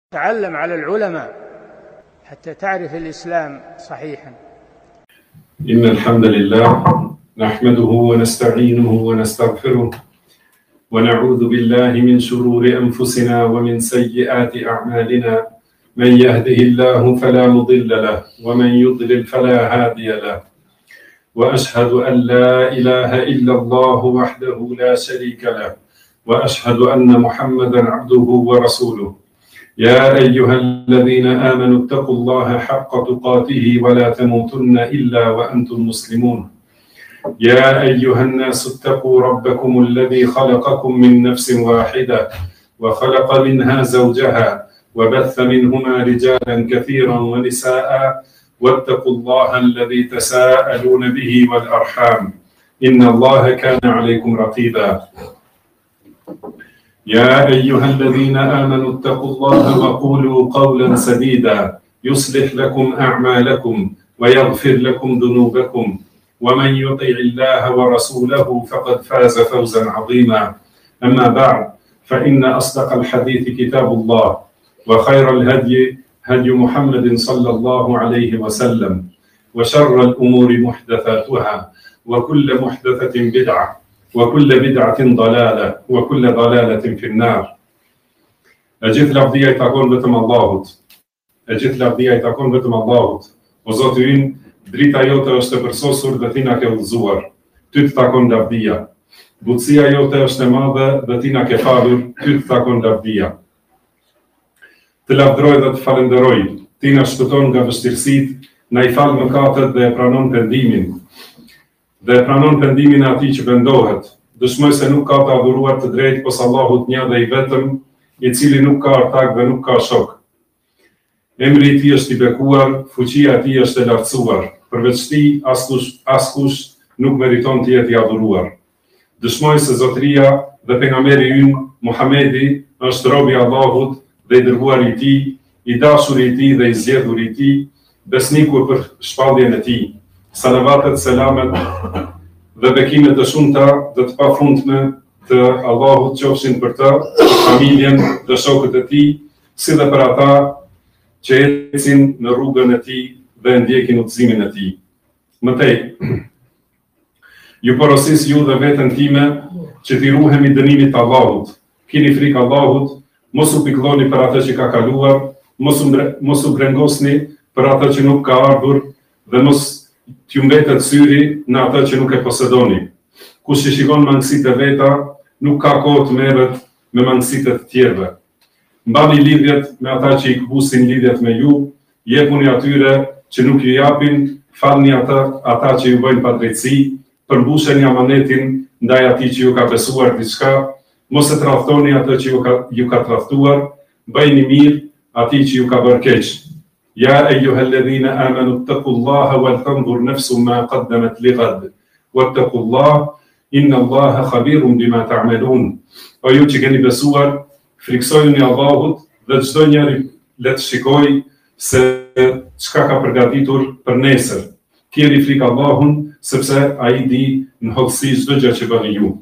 تعلم على العلماء حتى تعرف الإسلام صحيحا. إن الحمد لله نحمده ونستعينه ونستغفره ونعوذ بالله من شرور أنفسنا ومن سيئات أعمالنا. من يهده الله فلا مضل له ومن يضلل فلا هادي له، وأشهد أن لا إله إلا الله وحده لا شريك له، وأشهد أن محمدًا عبده ورسوله. يا أيها الذين آمنوا اتقوا الله حق تقاته ولا تموتن إلا وأنتم مسلمون. يا أيها الناس اتقوا ربكم الذي خلقكم من نفس واحدة وخلق منها زوجها وبث منهما رجالا كثيرا ونساء، واتقوا الله الذي تساءلون به والأرحام إن الله كان عليكم رقيبا. يا أيها الذين آمنوا اتقوا الله وقولوا قولا سديدا يصلح لكم أعمالكم ويغفر لكم ذنوبكم، ومن يطع الله ورسوله فقد فاز فوزا عظيما. أما بعد، فإن أصدق الحديث كتاب الله، وخير الهدي هدي محمد صلى الله عليه وسلم، وشر الأمور محدثاتها، وكل محدثة بدعة، وكل بدعة ضلالة، وكل ضلالة في النار. Gjithë lavdia I takon vetëm Allahut. Gjithë lavdia I takon vetëm Allahut. O Zoti ynë, drita jote është e përsosur dhe ti na ke udhëzuar. Ty të takon lavdia. Butësia jote është e madhe dhe ti na ke falur. Ty të takon lavdia. Të lavdroj dhe të falenderoj. Ti na shpëton nga vështirësitë, na I fal mëkatet dhe e pranon pendimin. Dhe e pranon pendimin e atij që pendohet. Dëshmoj se nuk ka të adhuruar të drejtë pos Allahut një dhe I vetëm, I cili nuk ka ortak dhe nuk ka shok. Emri I tij është I bekuar, fuqia e tij është e lartësuar. Përveç tij askush nuk meriton të jetë I adhuruar. Dëshmoj se zotëria dhe pejgamberi ynë Muhamedi është robi I Allahut dhe I dërguar I tij, I dashur I tij dhe I zgjedhur I tij, besniku për shpalljen e tij. Salavatet, selamet dhe bekimet të shumta dhe të pafundme të Allahut qofshin për të, familjen dhe shokët e tij, si dhe për ata që ecin në rrugën e tij dhe ndjekin udhëzimin e tij. Mëtej, ju porosis ju dhe veten time që t'i ruhemi dënimit të Allahut. Kini frikë Allahut, mos u piklloni për atë që ka kaluar, mos u brengosni për atë që nuk ka ardhur dhe mos t'ju mbetet syri në atë që nuk e posedoni. Kush që shikon mangësitë e veta, nuk ka kohë të merret me mangësitë të tjerëve. Mbani lidhjet me ata që I këpusin lidhjet me ju, jepuni atyre që nuk ju japin, falni ata që ju bëjnë padrejtësi, përmbusheni amanetin ndaj atij që ju ka besuar diçka, mos e tradhtoni atë që ju ka tradhtuar, bëjni mirë atij që ju ka bërë keq. يا أيها الذين آمنوا اتقوا الله ولتنظر نفس ما قدمت لغد واتقوا الله إن الله خبير بما تعملون. O ju që keni besuar, friksojuni Allahut dhe çdo njeri le të shikojë se çka ka përgatitur për nesër. Keni frikë Allahun sepse ai di në hollësi çdo gjë që bëni ju.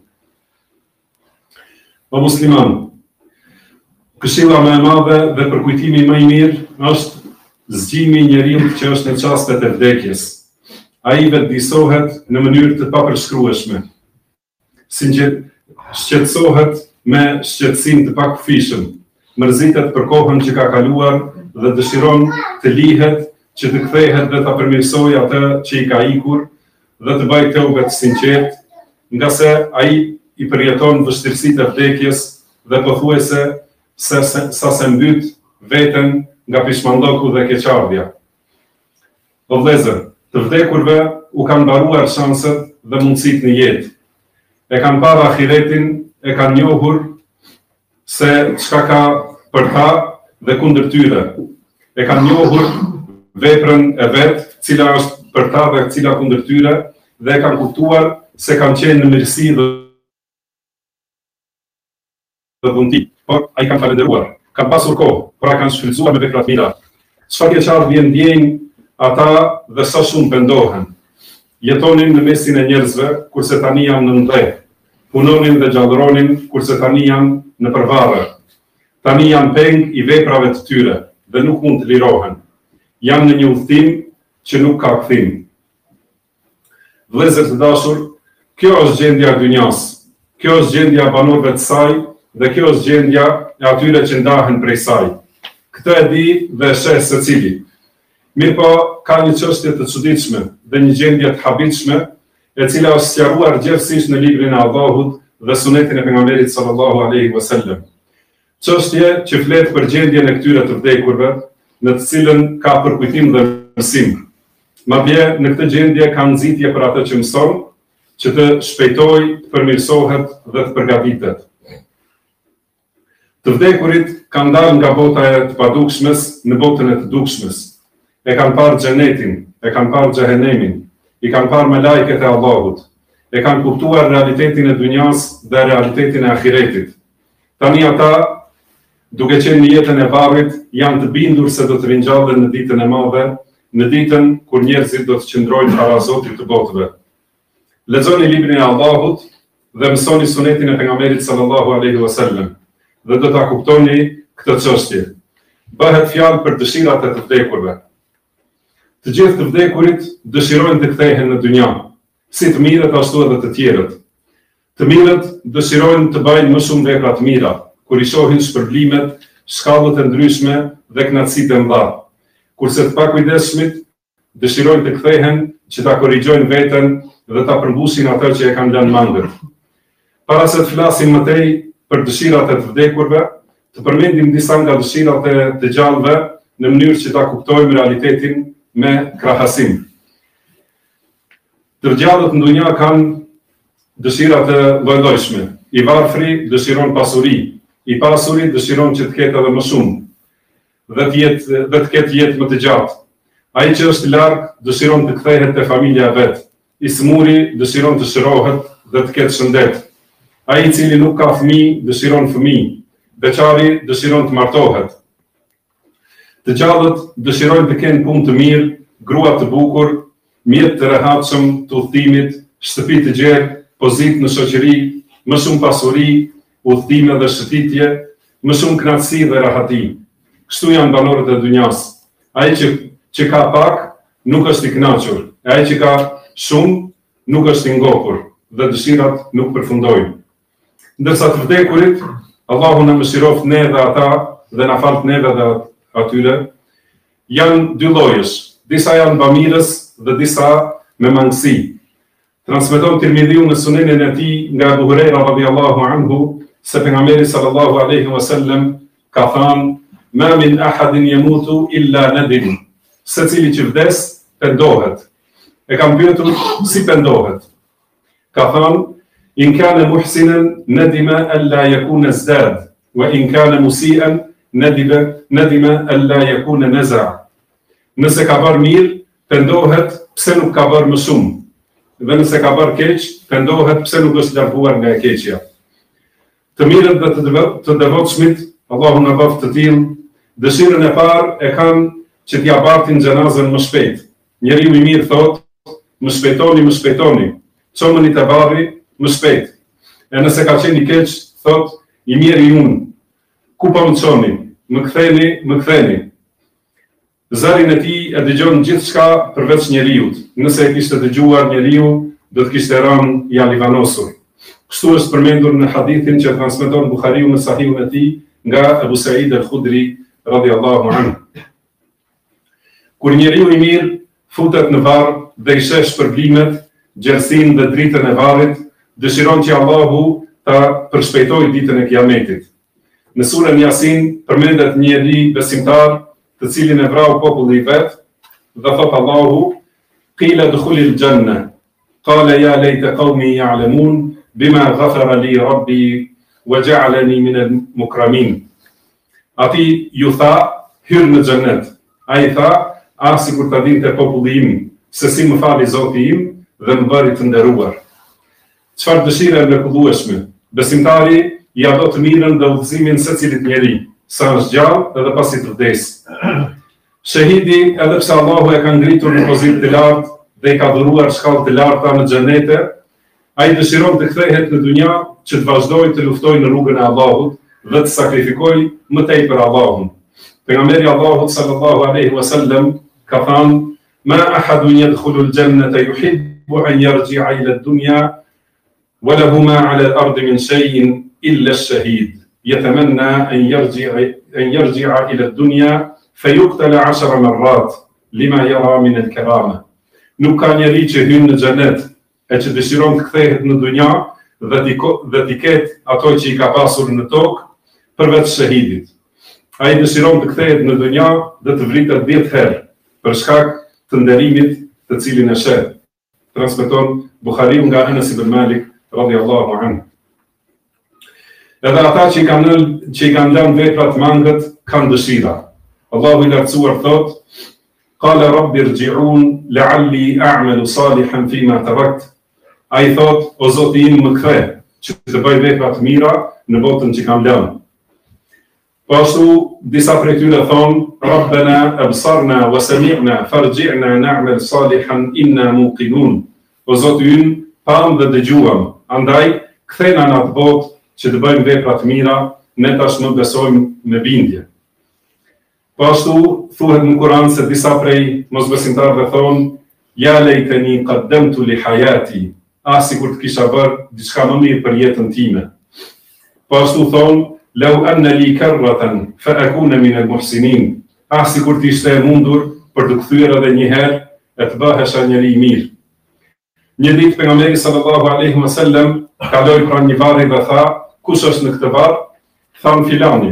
O musliman, këshilla më e madhe dhe përkujtimi më I mirë është zgjimi I njeriu që është në çastet e vdekjes. Ai vetëdijsohet në mënyrë të papërshkrueshme. Shqetësohet me shqetësim të pakufishëm, mërzitet për kohën që ka kaluar dhe dëshiron të lihet që të kthehet dhe ta përmirësojë atë që I ka ikur dhe të bëjë teube të sinqertë, nga se ai I përjeton vështirësitë e vdekjes dhe pothuajse sa se mbyt veten nga pishmandoku dhe keqardhja. O vëllezër, të vdekurve u kanë mbaruar shanset dhe mundësitë në jetë. E kanë parë ahiretin, e kanë njohur se çka ka për ta dhe kundër tyre. E kanë njohur veprën e vet, cila është për ta dhe cila kundër tyre, dhe e kanë kuptuar se kanë qenë në mirësi dhe dhunti, por ai kanë falendëruar. Kanë pasur kohë, pra kanë shfrytzuar me vepra të mira. Çfarë keqardhje ndjejnë ata dhe sa shumë pendohen. Jetonin në mesin e njerëzve, kurse tani janë në ndër. Punonin dhe gjallëronin, kurse tani janë në përvarë. Tani janë peng I veprave të tyre dhe nuk mund të lirohen. Janë në një udhtim që nuk ka kthim. Vëllezër të dashur, kjo është gjendja e dynjas. Kjo është gjendja e banorëve të saj dhe kjo është gjendja e atyre që ndahen prej saj. Këtë e di dhe e sheh secili. Mirëpo ka një çështje të çuditshme dhe një gjendje të habitshme, e cila është sqaruar gjithsesi në librin e Allahut dhe sunetin e pejgamberit sallallahu alaihi wasallam. Çështje që flet për gjendjen e këtyre të vdekurve, në të cilën ka përkujtim dhe mësim. Madje në këtë gjendje ka nxitje për atë që mëson, që të shpejtojë, të përmirësohet dhe të përgatitet. Të vdekurit kanë dalë nga bota e të padukshmes në botën e të dukshmes. E kanë parë xhenetin, e kanë parë xhehenemin, I kanë parë melajket e Allahut, e kanë kuptuar realitetin e dynjas dhe realitetin e ahiretit. Tani ata, duke qenë në jetën e varrit, janë të bindur se do të ringjallen në ditën e madhe, në ditën kur njerëzit do të qëndrojnë para Zotit të botëve. Lexoni librin e Allahut dhe mësoni sunetin e pejgamberit sallallahu alaihi wasallam dhe do ta kuptoni këtë çështje. Bëhet fjalë për dëshirat e të vdekurve. Të gjithë të vdekurit dëshirojnë të kthehen në dynja, si të mirët ashtu edhe të tjerët. Të mirët dëshirojnë të bëjnë më shumë vepra të mira, kur I shohin shpërblimet, shkallët e ndryshme dhe kënaqësitë e mëdha. Kurse të pakujdesshmit dëshirojnë të kthehen që ta korrigjojnë veten dhe ta përmbusin atë që e kanë lënë mangët. Para se të flasim më tej për dëshirat e të vdekurve, të përmendim disa nga dëshirat e të gjallëve në mënyrë që ta kuptojmë realitetin me krahasim. Të gjallët në dunja kanë dëshirat e lloj-llojshme. I varfri dëshiron pasuri, I pasuri dëshiron që të ketë edhe më shumë dhe të ketë jetë më të gjatë. Ai që është larg dëshiron të kthehet te familja e vet. I smuri dëshiron të shërohet dhe të ketë shëndet. Ai I cili nuk ka fëmijë dëshiron fëmijë. Beqari dëshiron të martohet. Të gjallët dëshirojnë të kenë punë të mirë, grua të bukur, mjet të rehatshëm të udhëtimit, shtëpi të gjerë, pozitë në shoqëri, më shumë pasuri, udhëtime dhe shëtitje, më shumë kënaqësi dhe rahati. Kështu janë banorët e dynjas. Ai që ka pak nuk është I kënaqur, e ai që ka shumë nuk është I ngopur dhe dëshirat nuk përfundojnë. Ndërsa të vdekurit, Allahu na mëshiroft ne dhe ata dhe na fal neve dhe atyre, janë dy llojesh. Disa janë bamirës dhe disa me mangësi. Transmeton Tirmidhiu në sunenin e tij nga Abu Huraira radhiyallahu anhu se pejgamberi sallallahu alaihi wasallam ka thënë: "Ma min ahadin yamutu illa nadim." Secili që vdes pendohet. E kam pyetur si pendohet. Ka thënë: "In kana muhsinan nadima alla yakuna zdad, wa in kana musian nadima alla yakuna naza." Nëse ka bërë mirë, pendohet pse nuk ka bërë më shumë. Dhe nëse ka bërë keq, pendohet pse nuk është larguar nga e keqja. Të mirët dhe të devotshmit, Allahu na bëft të tillë, dëshirën e parë e kanë që t'ia bartin xhenazën më shpejt. Njeriu I mirë thotë: "Më shpejtoni, çomëni te varri më shpejt." E nëse ka qenë I keq, thotë: "I mirë I unë. Ku po më çoni? Më ktheni." Zërin e tij e dëgjon gjithçka përveç njeriut. Nëse e kishte dëgjuar njeriu, do të kishte rënë I alivanosur. Kështu është përmendur në hadithin që transmeton Buhariu në Sahihun e tij nga Abu Sa'id al-Khudri radhiyallahu anhu. Kur njeriu I mirë futet në varr dhe I sheh shpërblimet, gjersinë dhe dritën e varrit, dëshiron që Allahu ta përshpejtojë ditën e Kiametit. Në surën Yasin përmendet një njeri besimtar, të cilin e vrau populli I vet, dhe thot Allahu: "Qila dukhulil janna, qala ya layta qaumi ya'lamun bima ghafara li rabbi wa ja'alani min al-mukramin." Ati ju tha: "Hyr në xhenet." Ai tha: "Sikur ta dinte populli im, se si më fali Zoti im dhe më bëri të nderuar." Çfarë dëshire mrekullueshme. Besimtari ja do të mirën dhe udhëzimin secilit njeri, sa është gjallë edhe pasi të vdes. Shahidi, edhe pse Allahu e ka ngritur në pozitë të lartë dhe I ka dhuruar shkallë të larta në xhenete, ai dëshiron të kthehet në dunja që të vazhdojë të luftojë në rrugën e Allahut dhe të sakrifikoj më tej për Allahun. Pejgamberi Allahut sallallahu alaihi wasallam ka thënë: "Ma ahadun yadkhulu al-jannata yuhibbu an yarji'a ila ad-dunya wa lahu ma 'ala al-ardi min shay'in illa ash-shahid yatamanna an yarji'a ila ad-dunya fayuqtala 10 marrat lima yara min al-karama." Nuk ka njeri që hyn në xhenet e që dëshiron të kthehet në dunja dhe t'i ketë ato që i ka pasur në tokë përveç shahidit. Ai dëshiron të kthehet në dunja dhe të vritet 10 herë për shkak të nderimit të cilin e sheh. Transmeton Buhariu nga Anas ibn Malik radhiyallahu anhu. Edhe ata që i kanë lënë veprat mangët kanë dëshira. Allahu i lartësuar thotë: "Qala rabbi irji'un la'alli a'malu salihan fima tarakt." Ai thot: "O Zoti im, më kthe që të bëj vepra të mira në botën që kam lënë." Po ashtu disa prej tyre thonë: "Rabbana absarna wa sami'na farji'na na'mal salihan inna muqinun." O Zoti im, pam dhe dëgjuam, andaj kthena në atë botë që të bëjmë vepra të mira, ne tashmë besojmë me bindje. Po ashtu thuhet në Kur'an se disa prej mosbesimtarëve thonë: "Ja lejteni qaddamtu li hayati." Sikur të kisha bërë diçka më mirë për jetën time. Po ashtu thonë: "Law anna li karratan fa akuna min al-muhsinin." Sikur të ishte e mundur për të kthyer edhe një herë e të bëhesha njeri i mirë. Një ditë pejgamberi sallallahu alaihi wasallam kaloi pranë një varri dhe tha: "Kush është në këtë varr?" Than filani.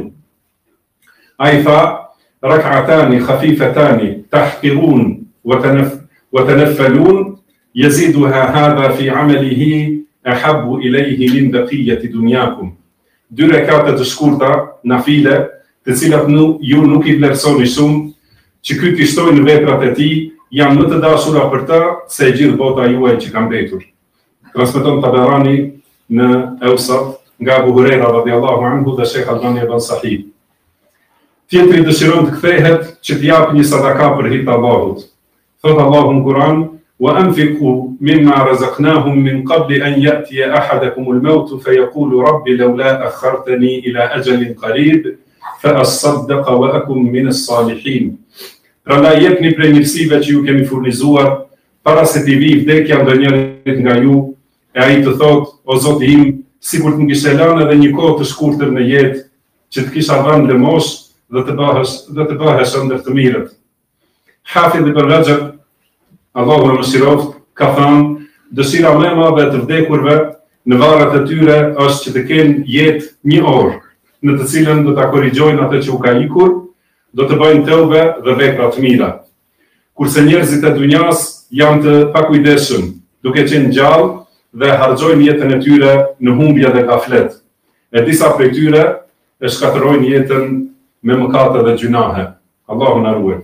Ai tha: "Rak'atani khafifatani tahqirun wa tanaffalun yaziduha hadha fi 'amalihi ahabbu ilayhi min baqiyati dunyakum." 2 rekate të shkurta nafile, të cilat ju nuk i vlerësoni shumë, që ky t'i shtojë në veprat e tij, janë më të dashura për të se e gjithë bota juaj që ka mbetur. Transmeton Tabarani në Awsat nga Abu Huraira radhiyallahu anhu dhe Sheikh Albani e bën sahih. Tjetri dëshiron të kthehet që të japë një sadaka për hir të Allahut. Thot Allahu në Kur'an: "وأنفقوا مما رزقناهم من قبل أن يأتي أحدكم الموت فيقول رب لولا أخرتني إلى أجل قريب فأصدق وأكن من الصالحين." Prandaj jepni prej mirësive që ju kemi furnizuar para se t'i vijë vdekja ndonjërit nga ju, e ai të thotë: "O Zoti im, sikur të më kishe lënë edhe një kohë të shkurtër në jetë, që të kisha dhënë lëmosh dhe të bëhesh ndër të mirët." Hafidh ibn Rajab, Allahu e mëshiroft, ka thënë: "Dëshira më e madhe e të vdekurve në varret e tyre është që të kenë jetë 1 orë, në të cilën do ta korrigjojnë atë që u ka ikur, do të bëjnë tëube dhe vepra të mira. Kurse njerëzit e dunjas janë të pakujdesshëm, duke qenë gjallë dhe harxojnë jetën e tyre në humbje dhe gaflet. E disa prej tyre e shkatërrojnë jetën me mëkate dhe gjunahe. Allahu na ruaj."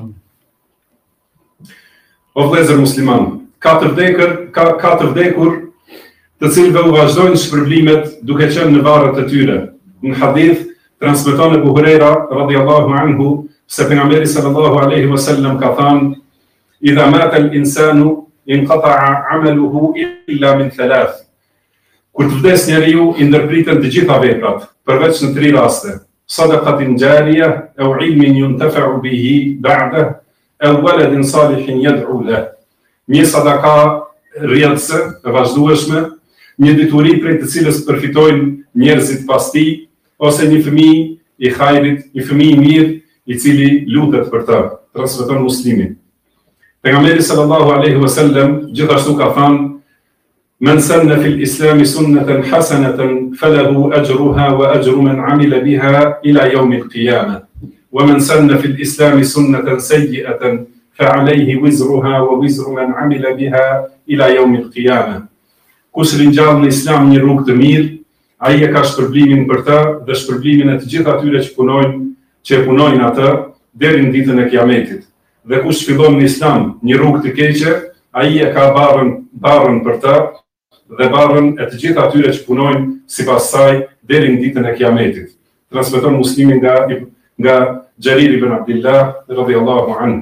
O vëllezër musliman, ka të vdekur të cilëve u vazhdojnë shpërblimet duke qenë në varret e tyre. Në hadith transmeton Abu Huraira radhiyallahu anhu se pejgamberi sallallahu alaihi wasallam ka thënë: "Idha mata al-insanu inqata'a 'amaluhu illa min 3." Kur të vdes njeriu, i ndërpriten të gjitha veprat, përveç në 3 raste: sadaqatin jariyah aw 'ilmin yuntafa'u bihi ba'dahu aw waladin salihin yad'u lahu. Një sadaka rrjedhse e vazhdueshme, një dituri prej të cilës përfitojnë njerëzit pas tij, ose një fëmijë i hajrit, një fëmijë i mirë i cili lutet për të. Transmeton Muslimi. Pejgamberi sallallahu alaihi wasallam gjithashtu ka thënë: "Men sanna fil islami sunnatan hasanatan falahu ajruha wa ajru man 'amila biha ila yawm al-qiyamah. Wa man sanna fil islami sunnatan sayyi'atan fa'alayhi wizruha wa wizru man 'amila biha ila yawm al-qiyamah." Kush ringjall në islam një rrugë të mirë, ai e ka shpërblimin për të dhe shpërblimin e të gjithë atyre që punojnë atë deri në ditën e Kiametit. Dhe kush fillon në islam një rrugë të keqe, ai e ka barrën për të dhe barrën e të gjithë atyre që punojnë sipas saj deri në ditën e Kiametit. Transmeton Muslimi nga Jarir ibn Abdullah radhiyallahu anhu.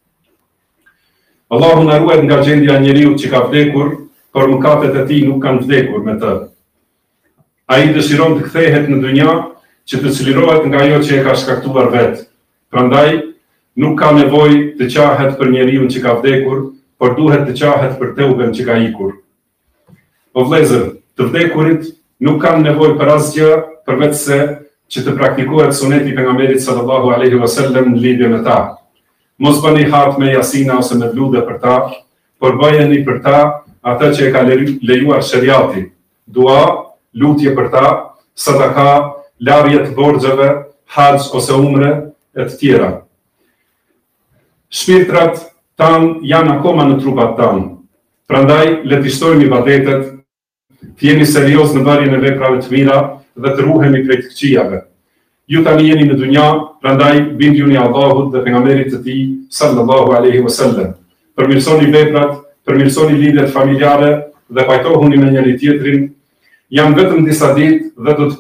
Allahu na ruaj nga gjendja e njeriu që ka vdekur, por mëkatet e tij nuk kanë vdekur me të. Ai dëshiron të kthehet në dunja që të çlirohet nga ajo që e ka shkaktuar vetë. Prandaj, nuk ka nevojë të qahet për njeriu që ka vdekur, por duhet të qahet për teuben që ka ikur. O vëllezër, të vdekurit nuk kanë nevojë për asgjë përveç se që të praktikohet suneti pejgamberit sallallahu alaihi wasallam në lidhje me ta. Mos bëni hat me jasina ose me vlude për ta, por bëjeni për ta atë që e ka lejuar shariati. Dua, lutje për ta, sadaka, larje të borxheve, haxh ose umre e të tjera. Shpirtrat tanë janë akoma në trupat tanë. Prandaj, le të shtojmë ibadetet, të jeni serioz në bërjen e veprave të mira dhe të ruhemi prej të këqijave. Ju tani jeni në dunja, prandaj bindjuni Allahut dhe pejgamberit të tij sallallahu alaihi wasallam. Përmirësoni veprat, përmirësoni lidhjet familjare dhe pajtohuni me njëri tjetrin. Janë vetëm disa ditë dhe do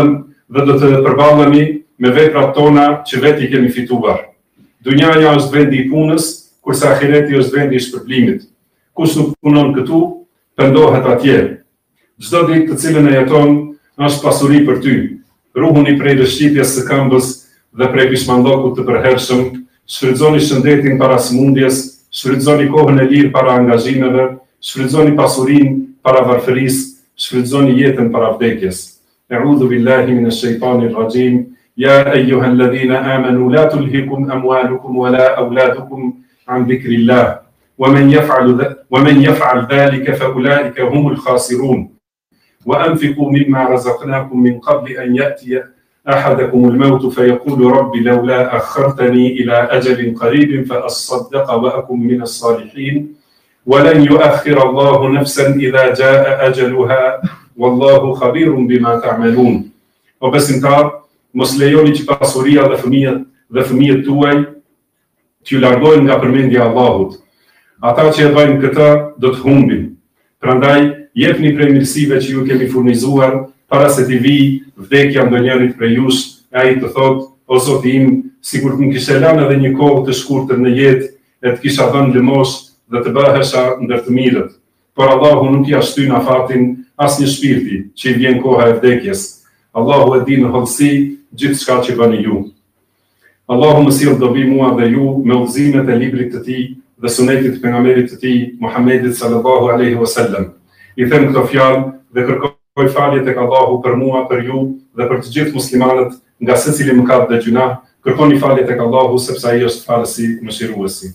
të përballemi me veprat tona që vetë i kemi fituar. Dunjaja është vendi i punës, kurse ahireti është vendi i shpërblimit. Kush nuk punon këtu, pendohet atje. Çdo ditë të cilën e jeton është pasuri për ty. Ruhuni prej rëshqitjes së këmbës dhe prej pishmandokut të përhershëm, shfrytëzoni shëndetin para sëmundjes, shfrytëzoni kohën e lirë para angazhimeve, shfrytëzoni pasurinë para varfërisë, shfrytëzoni jetën para vdekjes. A'udhu billahi minash shaitanir rajim. Ya ayyuhalladhina amanu la tulhikum amwalukum wala auladukum an dhikrillah. ومن يفعل ذلك فأولئك هم الخاسرون وأنفقوا مما رزقناكم من قبل أن يأتي أحدكم الموت فيقول رب لولا أخرتني إلى أجل قريب فأصدق وأكن من الصالحين ولن يؤخر الله نفسا إذا جاء أجلها والله خبير بما تعملون. O besimtar, mos lejoni që pasuria dhe fëmijët tuaj t'ju largojnë nga përmendja e Allahut. Ata që e bëjnë këtë do të humbin. Prandaj, jepni prej mirësive që ju kemi furnizuar para se t'i vijë vdekja ndonjërit prej jush, e ai të thotë: O Zoti im, sikur të më kishe lënë edhe një kohë të shkurtër në jetë, e të kisha dhënë lëmosh dhe të bëhesha ndër të mirët. Por Allahu nuk ja shtyn afatin asnjë shpirti që i vjen koha e vdekjes. Allahu e di në hollësi gjithçka që bëni ju. Allahu më sill dobi mua dhe ju me udhëzimet e librit të tij dhe sunetit të pejgamberit të tij Muhammedit sallallahu alaihi wasallam. I them këto fjalë dhe kërkoj falje tek Allahu për mua, për ju dhe për të gjithë muslimanët nga secili mëkat dhe gjuna. Kërkoni falje tek Allahu sepse ai është falësi mëshiruesi.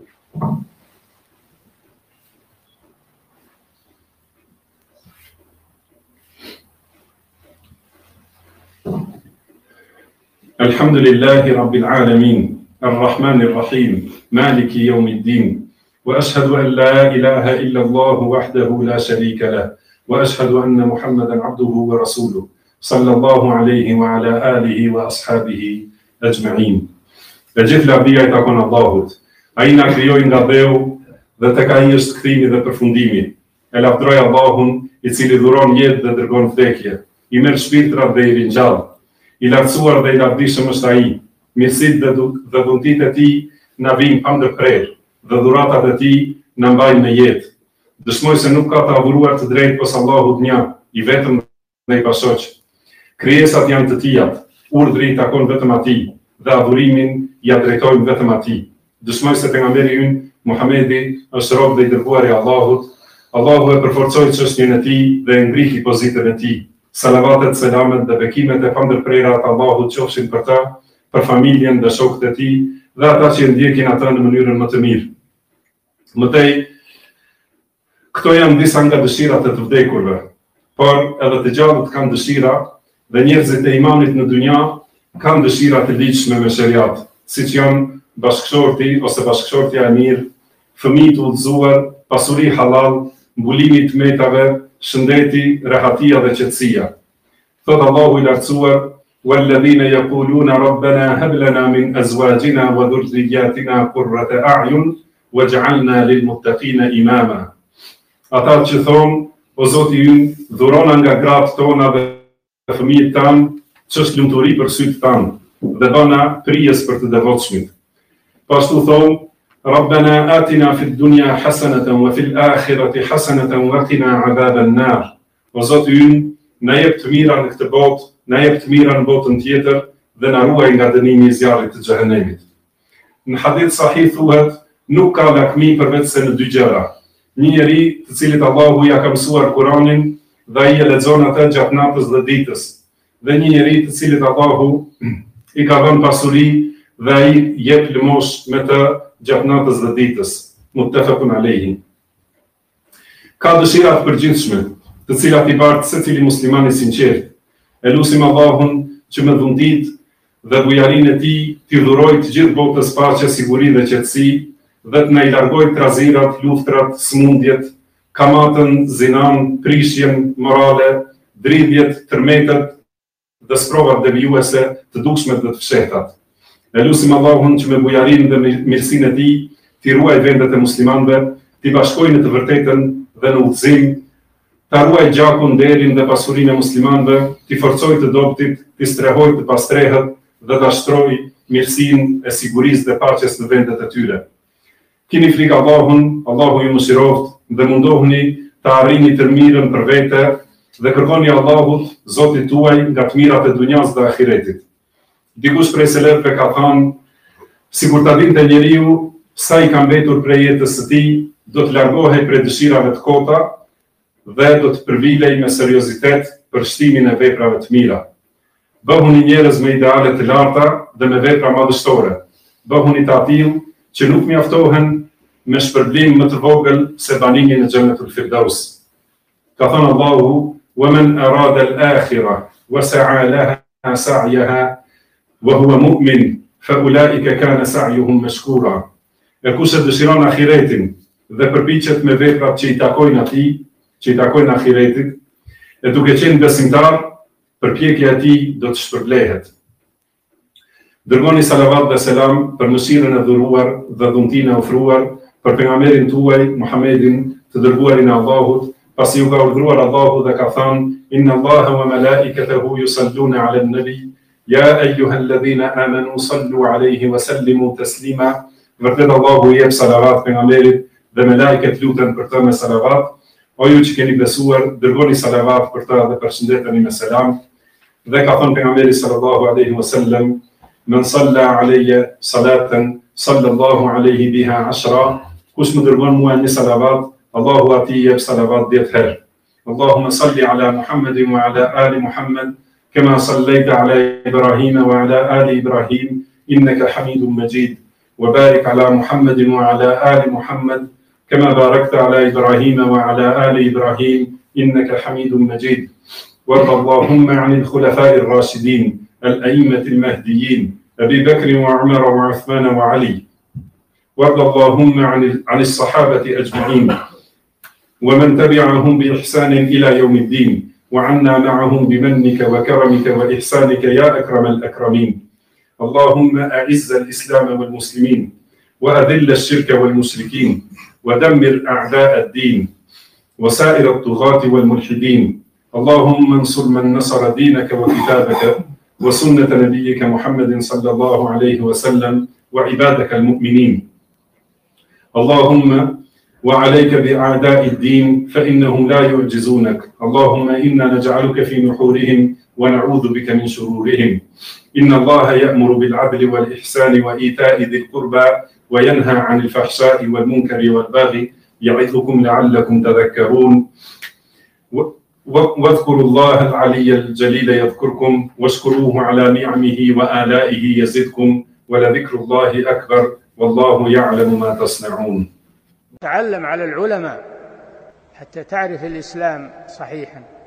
Alhamdulillahi rabbil alamin. الرحمن الرحيم مالك يوم الدين وأشهد أن لا إله إلا الله وحده لا شريك له وأشهد أن محمدا عبده ورسوله صلى الله عليه وعلى آله وأصحابه أجمعين. Dhe gjithë lavdia i takon Allahut. Ai na krijoi nga dheu dhe tek ai është kthimi dhe përfundimi. E lavdroj Allahun i cili dhuron jetë dhe dërgon vdekje. I merr shpirtrat dhe i ringjall. I lartësuar dhe i lavdishëm është ai. Mirësit dhe dhuntit e tij na vijnë pa ndërprerje dhe dhuratat e tij na mbajnë në jetë. Dëshmoj se nuk ka të adhuruar të drejtë pos Allahut një, i vetëm dhe i pashoq. Krijesat janë të tijat, urdhri i takon vetëm atij dhe adhurimin ja drejtojmë vetëm atij. Dëshmoj se pejgamberi ynë Muhamedi është rob dhe i dërguar i Allahut. Allahu e përforcoi çështjen e tij dhe e ngrihi pozitën e tij. Salavatet, selamet dhe bekimet e pandërprera të Allahut qofshin për ta, për familjen dhe shokët e tij dhe ata që ndjekin ata në mënyrën më të mirë. Mëtej, këto janë disa nga dëshirat e të vdekurve, por edhe të gjallët kanë dëshira dhe njerëzit e imanit në dunja kanë dëshira të lidhshme me shariat, siç janë bashkëshorti ose bashkëshortja e mirë, fëmijë të udhëzuar, pasuri halal, mbulimi i tmetave, shëndeti, rehatia dhe qetësia. Thot Allahu i lartësuar: والذين يقولون ربنا هب لنا من أزواجنا وذرياتنا قرة أعين واجعلنا للمتقين إماما. Ata që thonë: O Zoti ynë, dhurona nga gratë tona dhe fëmijët tanë ç'është lumturi për sytë tanë dhe bëna prijes për të devotshmit. Pashtu thonë: ربنا آتنا في الدنيا حسنة وفي الآخرة حسنة وقنا عذاب النار. O Zoti ynë, na jep të mira në këtë botë, na jep të mira në botën tjetër dhe na ruaj nga dënimi i zjarrit të xhehenemit. Në hadith sahih thuhet, nuk ka lakmi përveç se në dy gjëra. Një njeri të cilit Allahu ja ka mësuar Kur'anin dhe ai e lexon atë gjatë natës dhe ditës, dhe një njeri të cilit Allahu i ka dhënë pasuri dhe ai jep lëmosh me të gjatë natës dhe ditës. Muttafaqun alayhi. Ka dëshira të përgjithshme, të cilat i bartë secili musliman i sinqert. E lutim Allahun që me dhundit dhe bujarinë e tij t'i dhurojë të gjithë botës paqe, siguri dhe qetësi, dhe të na i largojë trazirat, luftrat, smundjet, kamatën, zinan, prishjen morale, dridhjet, tërmetet dhe sprovat devijuese të dukshme dhe të fshehtat. E lutim Allahun që me bujarinë dhe mirësinë e tij t'i ruajë vendet e muslimanëve, t'i bashkojë në të vërtetën dhe në udhëzim, ta ruaj gjakun, nderin dhe pasurinë e muslimanëve, t'i forcojë të dobtit, t'i strehojë të pastrehet dhe ta shtrojë mirësinë e sigurisë dhe paqes në vendet e tyre. Kini frikë Allahun, Allahu ju mëshiroft, dhe mundohuni të arrini të mirën për vete dhe kërkoni Allahut, Zotit tuaj, nga të mirat e dunjas dhe ahiretit. Dikush prej selefëve ka thënë, sikur ta dinte njeriu sa i ka mbetur prej jetës së tij, do të largohej prej dëshirave të kota dhe do të përvilej me seriozitet për shtimin e veprave të mira. Bëhuni njerëz me ideale të larta dhe me vepra madhështore. Bëhuni të atill që nuk mjaftohen me shpërblim më të vogël se banimi në Xhennetul Firdaus. Ka thënë Allahu: "Waman arada al-akhirah wa sa'a laha sa'yaha wa huwa mu'min fa ulaika kana sa'yuhum mashkura." E kush e dëshiron ahiretin dhe përpiqet me veprat që i takojnë atij, që i takojnë ahiretit, e duke qenë besimtar, përpjekja e tij do të shpërblehet. Dërgoni salavat dhe selam për mëshirën e dhuruar dhe dhuntinë e ofruar për pejgamberin tuaj Muhammedin, të dërguarin e Allahut, pasi ju ka urdhëruar Allahu dhe ka thënë: "Inna Allaha wa malaikatahu yusalluna 'alan nabi, ya ayyuhalladhina amanu sallu 'alayhi wa sallimu taslima." Vërtet Allahu i jep salavat pejgamberit dhe me lajket luten për të me salavat. O ju që keni besuar, dërgoni salavat për të dhe përshëndeteni me selam. Dhe ka thënë pejgamberi sallallahu alaihi wasallam: "Men salla alayya salatan sallallahu alaihi biha 10." Kush më dërgon mua një salavat, Allahu atij jep salavat 10 herë. Allahumma salli ala Muhammedin wa ala ali Muhammad, kama sallaita ala Ibrahim wa ala ali Ibrahim, innaka Hamidum Majid. وبارك على محمد وعلى آل محمد كما باركت على إبراهيم وعلى آل إبراهيم إنك حميد مجيد. وارض اللهم عن الخلفاء الراشدين الأئمة المهديين أبي بكر وعمر وعثمان وعلي. وارض اللهم عن الصحابة أجمعين ومن تبعهم بإحسان إلى يوم الدين، وعنا معهم بمنك وكرمك وإحسانك يا أكرم الأكرمين. اللهم أعز الإسلام والمسلمين وأذل الشرك والمشركين ودمر أعداء الدين وسائر الطغاة والملحدين. اللهم انصر من نصر دينك وكتابك وسنة نبيك محمد صلى الله عليه وسلم وعبادك المؤمنين. اللهم وعليك بأعداء الدين فإنهم لا يعجزونك. اللهم إنا نجعلك في نحورهم ونعوذ بك من شرورهم. إن الله يأمر بالعدل والإحسان وإيتاء ذي القربى وينهى عن الفحشاء والمنكر والبغي يعظكم لعلكم تذكرون. واذكروا الله العلي الجليل يذكركم واشكروه على نعمه وآلائه يزدكم ولذكر الله أكبر والله يعلم ما تصنعون. تعلم على العلماء حتى تعرف الإسلام صحيحا.